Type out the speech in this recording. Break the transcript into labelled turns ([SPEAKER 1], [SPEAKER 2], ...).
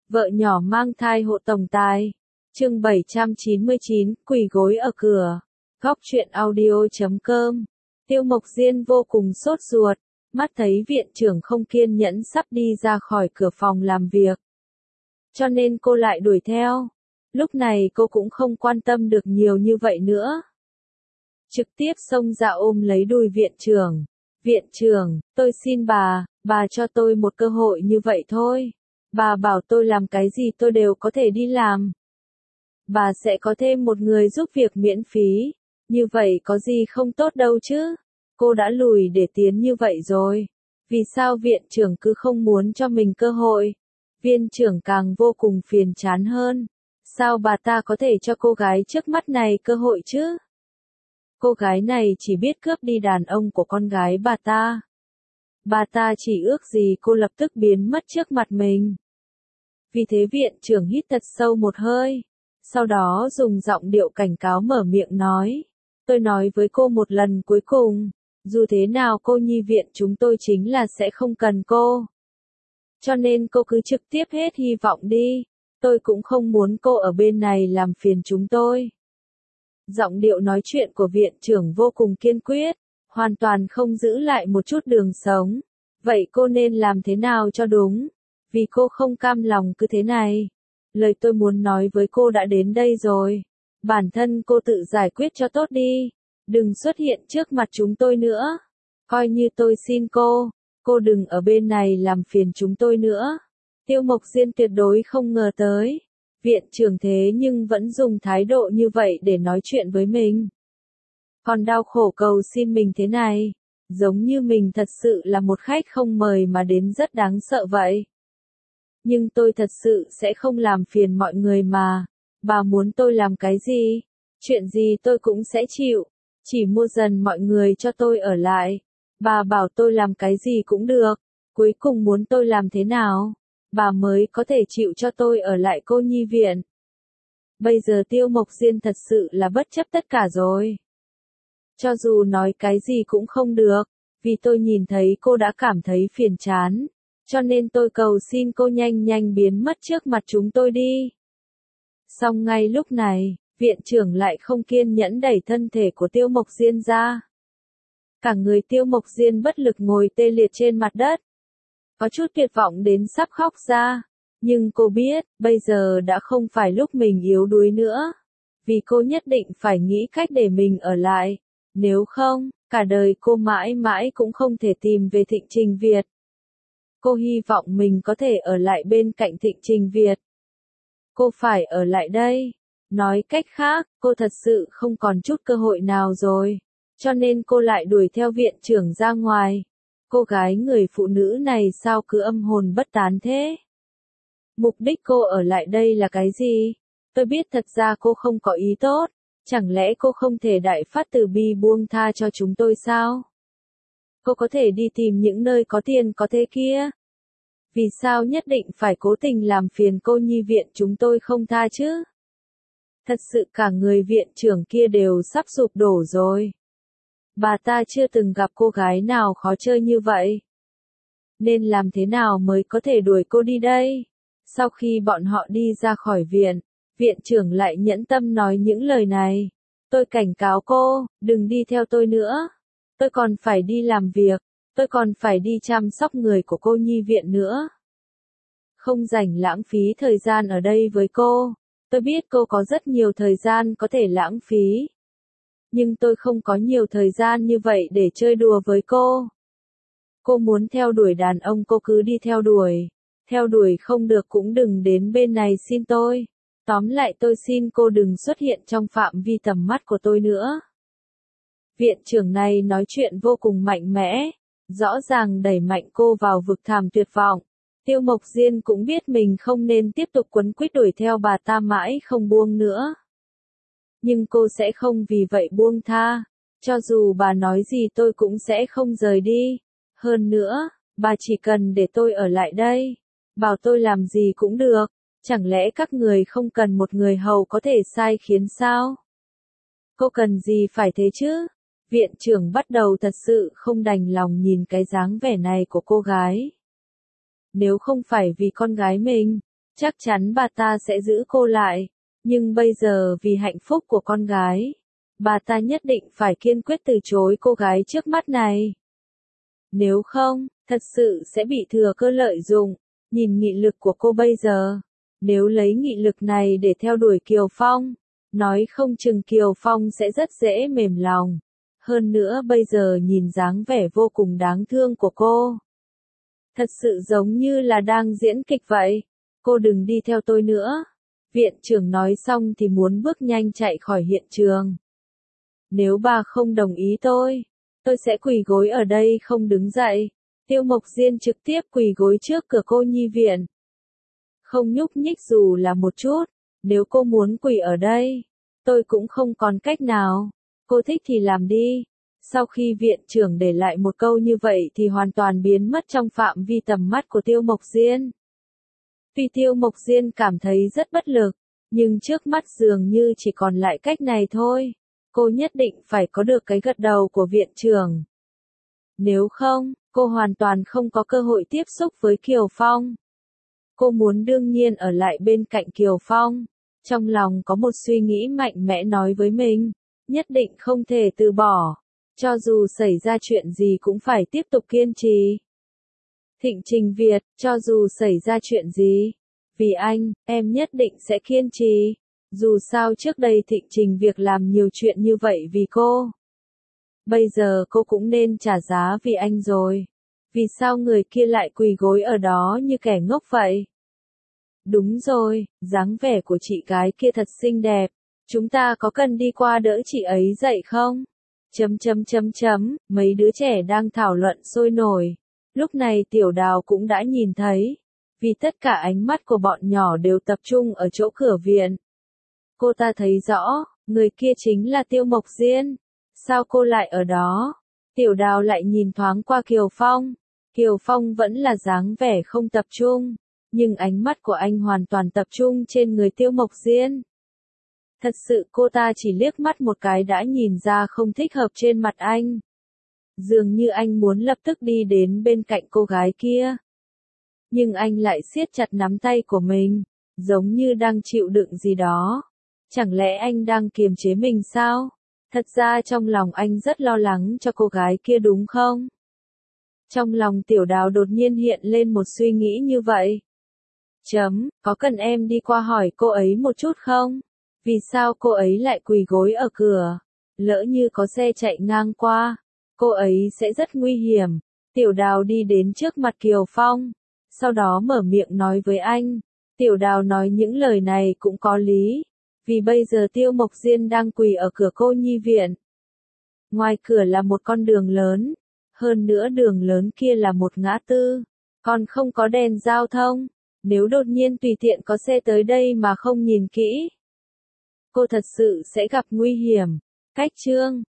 [SPEAKER 1] Vợ nhỏ mang thai hộ tổng tài. Chương 799, quỳ gối ở cửa. Góc truyện audio.com. Tiêu Mộc Diên vô cùng sốt ruột, mắt thấy viện trưởng không kiên nhẫn sắp đi ra khỏi cửa phòng làm việc. Cho nên cô lại đuổi theo. Lúc này cô cũng không quan tâm được nhiều như vậy nữa. Trực tiếp xông ra ôm lấy đùi viện trưởng. Viện trưởng, tôi xin bà cho tôi một cơ hội như vậy thôi. Bà bảo tôi làm cái gì tôi đều có thể đi làm. Bà sẽ có thêm một người giúp việc miễn phí. Như vậy có gì không tốt đâu chứ. Cô đã lùi để tiến như vậy rồi. Vì sao viện trưởng cứ không muốn cho mình cơ hội? Viên trưởng càng vô cùng phiền chán hơn. Sao bà ta có thể cho cô gái trước mắt này cơ hội chứ? Cô gái này chỉ biết cướp đi đàn ông của con gái bà ta. Bà ta chỉ ước gì cô lập tức biến mất trước mặt mình. Vì thế viện trưởng hít thật sâu một hơi. Sau đó dùng giọng điệu cảnh cáo mở miệng nói. Tôi nói với cô một lần cuối cùng. Dù thế nào cô nhi viện chúng tôi chính là sẽ không cần cô. Cho nên cô cứ trực tiếp hết hy vọng đi. Tôi cũng không muốn cô ở bên này làm phiền chúng tôi. Giọng điệu nói chuyện của viện trưởng vô cùng kiên quyết, hoàn toàn không giữ lại một chút đường sống. Vậy cô nên làm thế nào cho đúng? Vì cô không cam lòng cứ thế này. Lời tôi muốn nói với cô đã đến đây rồi. Bản thân cô tự giải quyết cho tốt đi. Đừng xuất hiện trước mặt chúng tôi nữa. Coi như tôi xin cô đừng ở bên này làm phiền chúng tôi nữa. Tiêu Mộc Diên tuyệt đối không ngờ tới. Viện trưởng thế nhưng vẫn dùng thái độ như vậy để nói chuyện với mình. Còn đau khổ cầu xin mình thế này. Giống như mình thật sự là một khách không mời mà đến rất đáng sợ vậy. Nhưng tôi thật sự sẽ không làm phiền mọi người mà. Bà muốn tôi làm cái gì? Chuyện gì tôi cũng sẽ chịu. Chỉ mua dần mọi người cho tôi ở lại. Bà bảo tôi làm cái gì cũng được. Cuối cùng muốn tôi làm thế nào? Bà mới có thể chịu cho tôi ở lại cô nhi viện. Bây giờ Tiêu Mộc Diên thật sự là bất chấp tất cả rồi. Cho dù nói cái gì cũng không được, vì tôi nhìn thấy cô đã cảm thấy phiền chán, cho nên tôi cầu xin cô nhanh nhanh biến mất trước mặt chúng tôi đi. Song ngay lúc này, viện trưởng lại không kiên nhẫn đẩy thân thể của Tiêu Mộc Diên ra. Cả người Tiêu Mộc Diên bất lực ngồi tê liệt trên mặt đất. Có chút tuyệt vọng đến sắp khóc ra. Nhưng cô biết, bây giờ đã không phải lúc mình yếu đuối nữa. Vì cô nhất định phải nghĩ cách để mình ở lại. Nếu không, cả đời cô mãi mãi cũng không thể tìm về Thịnh Trình Việt. Cô hy vọng mình có thể ở lại bên cạnh Thịnh Trình Việt. Cô phải ở lại đây. Nói cách khác, cô thật sự không còn chút cơ hội nào rồi. Cho nên cô lại đuổi theo viện trưởng ra ngoài. Cô gái người phụ nữ này sao cứ âm hồn bất tán thế? Mục đích cô ở lại đây là cái gì? Tôi biết thật ra cô không có ý tốt. Chẳng lẽ cô không thể đại phát từ bi buông tha cho chúng tôi sao? Cô có thể đi tìm những nơi có tiền có thế kia. Vì sao nhất định phải cố tình làm phiền cô nhi viện chúng tôi không tha chứ? Thật sự cả người viện trưởng kia đều sắp sụp đổ rồi. Bà ta chưa từng gặp cô gái nào khó chơi như vậy. Nên làm thế nào mới có thể đuổi cô đi đây? Sau khi bọn họ đi ra khỏi viện, viện trưởng lại nhẫn tâm nói những lời này. Tôi cảnh cáo cô, đừng đi theo tôi nữa. Tôi còn phải đi làm việc, tôi còn phải đi chăm sóc người của cô nhi viện nữa. Không rảnh lãng phí thời gian ở đây với cô. Tôi biết cô có rất nhiều thời gian có thể lãng phí. Nhưng tôi không có nhiều thời gian như vậy để chơi đùa với cô. Cô muốn theo đuổi đàn ông cô cứ đi theo đuổi. Theo đuổi không được cũng đừng đến bên này xin tôi. Tóm lại tôi xin cô đừng xuất hiện trong phạm vi tầm mắt của tôi nữa. Viện trưởng này nói chuyện vô cùng mạnh mẽ. Rõ ràng đẩy mạnh cô vào vực thẳm tuyệt vọng. Tiêu Mộc Diên cũng biết mình không nên tiếp tục quấn quýt đuổi theo bà ta mãi không buông nữa. Nhưng cô sẽ không vì vậy buông tha. Cho dù bà nói gì tôi cũng sẽ không rời đi. Hơn nữa, bà chỉ cần để tôi ở lại đây. Bảo tôi làm gì cũng được. Chẳng lẽ các người không cần một người hầu có thể sai khiến sao? Cô cần gì phải thế chứ? Viện trưởng bắt đầu thật sự không đành lòng nhìn cái dáng vẻ này của cô gái. Nếu không phải vì con gái mình, chắc chắn bà ta sẽ giữ cô lại. Nhưng bây giờ vì hạnh phúc của con gái, bà ta nhất định phải kiên quyết từ chối cô gái trước mắt này. Nếu không, thật sự sẽ bị thừa cơ lợi dụng. Nhìn nghị lực của cô bây giờ, nếu lấy nghị lực này để theo đuổi Kiều Phong, nói không chừng Kiều Phong sẽ rất dễ mềm lòng. Hơn nữa bây giờ nhìn dáng vẻ vô cùng đáng thương của cô, thật sự giống như là đang diễn kịch vậy. Cô đừng đi theo tôi nữa. Viện trưởng nói xong thì muốn bước nhanh chạy khỏi hiện trường. Nếu bà không đồng ý tôi sẽ quỳ gối ở đây không đứng dậy. Tiêu Mộc Diên trực tiếp quỳ gối trước cửa cô nhi viện. Không nhúc nhích dù là một chút. Nếu cô muốn quỳ ở đây, tôi cũng không còn cách nào. Cô thích thì làm đi. Sau khi viện trưởng để lại một câu như vậy thì hoàn toàn biến mất trong phạm vi tầm mắt của Tiêu Mộc Diên. Tuy Tiêu Mộc Diên cảm thấy rất bất lực, nhưng trước mắt dường như chỉ còn lại cách này thôi. Cô nhất định phải có được cái gật đầu của viện trưởng. Nếu không, cô hoàn toàn không có cơ hội tiếp xúc với Kiều Phong. Cô muốn đương nhiên ở lại bên cạnh Kiều Phong. Trong lòng có một suy nghĩ mạnh mẽ nói với mình, nhất định không thể từ bỏ. Cho dù xảy ra chuyện gì cũng phải tiếp tục kiên trì. Thịnh Trình Việt, cho dù xảy ra chuyện gì, vì anh, em nhất định sẽ kiên trì. Dù sao trước đây Thịnh Trình Việt làm nhiều chuyện như vậy vì cô. Bây giờ cô cũng nên trả giá vì anh rồi. Vì sao người kia lại quỳ gối ở đó như kẻ ngốc vậy? Đúng rồi, dáng vẻ của chị gái kia thật xinh đẹp. Chúng ta có cần đi qua đỡ chị ấy dậy không? Mấy đứa trẻ đang thảo luận sôi nổi. Lúc này Tiểu Đào cũng đã nhìn thấy. Vì tất cả ánh mắt của bọn nhỏ đều tập trung ở chỗ cửa viện. Cô ta thấy rõ, người kia chính là Tiêu Mộc Diên. Sao cô lại ở đó? Tiểu Đào lại nhìn thoáng qua Kiều Phong. Kiều Phong vẫn là dáng vẻ không tập trung. Nhưng ánh mắt của anh hoàn toàn tập trung trên người Tiêu Mộc Diên. Thật sự cô ta chỉ liếc mắt một cái đã nhìn ra không thích hợp trên mặt anh. Dường như anh muốn lập tức đi đến bên cạnh cô gái kia. Nhưng anh lại siết chặt nắm tay của mình, giống như đang chịu đựng gì đó. Chẳng lẽ anh đang kiềm chế mình sao? Thật ra trong lòng anh rất lo lắng cho cô gái kia đúng không? Trong lòng Tiểu Đào đột nhiên hiện lên một suy nghĩ như vậy. Có cần em đi qua hỏi cô ấy một chút không? Vì sao cô ấy lại quỳ gối ở cửa? Lỡ như có xe chạy ngang qua, cô ấy sẽ rất nguy hiểm. Tiểu Đào đi đến trước mặt Kiều Phong, sau đó mở miệng nói với anh. Tiểu Đào nói những lời này cũng có lý. Vì bây giờ Tiêu Mộc Diên đang quỳ ở cửa cô nhi viện. Ngoài cửa là một con đường lớn. Hơn nữa đường lớn kia là một ngã tư. Còn không có đèn giao thông. Nếu đột nhiên tùy tiện có xe tới đây mà không nhìn kỹ, cô thật sự sẽ gặp nguy hiểm. Cách chương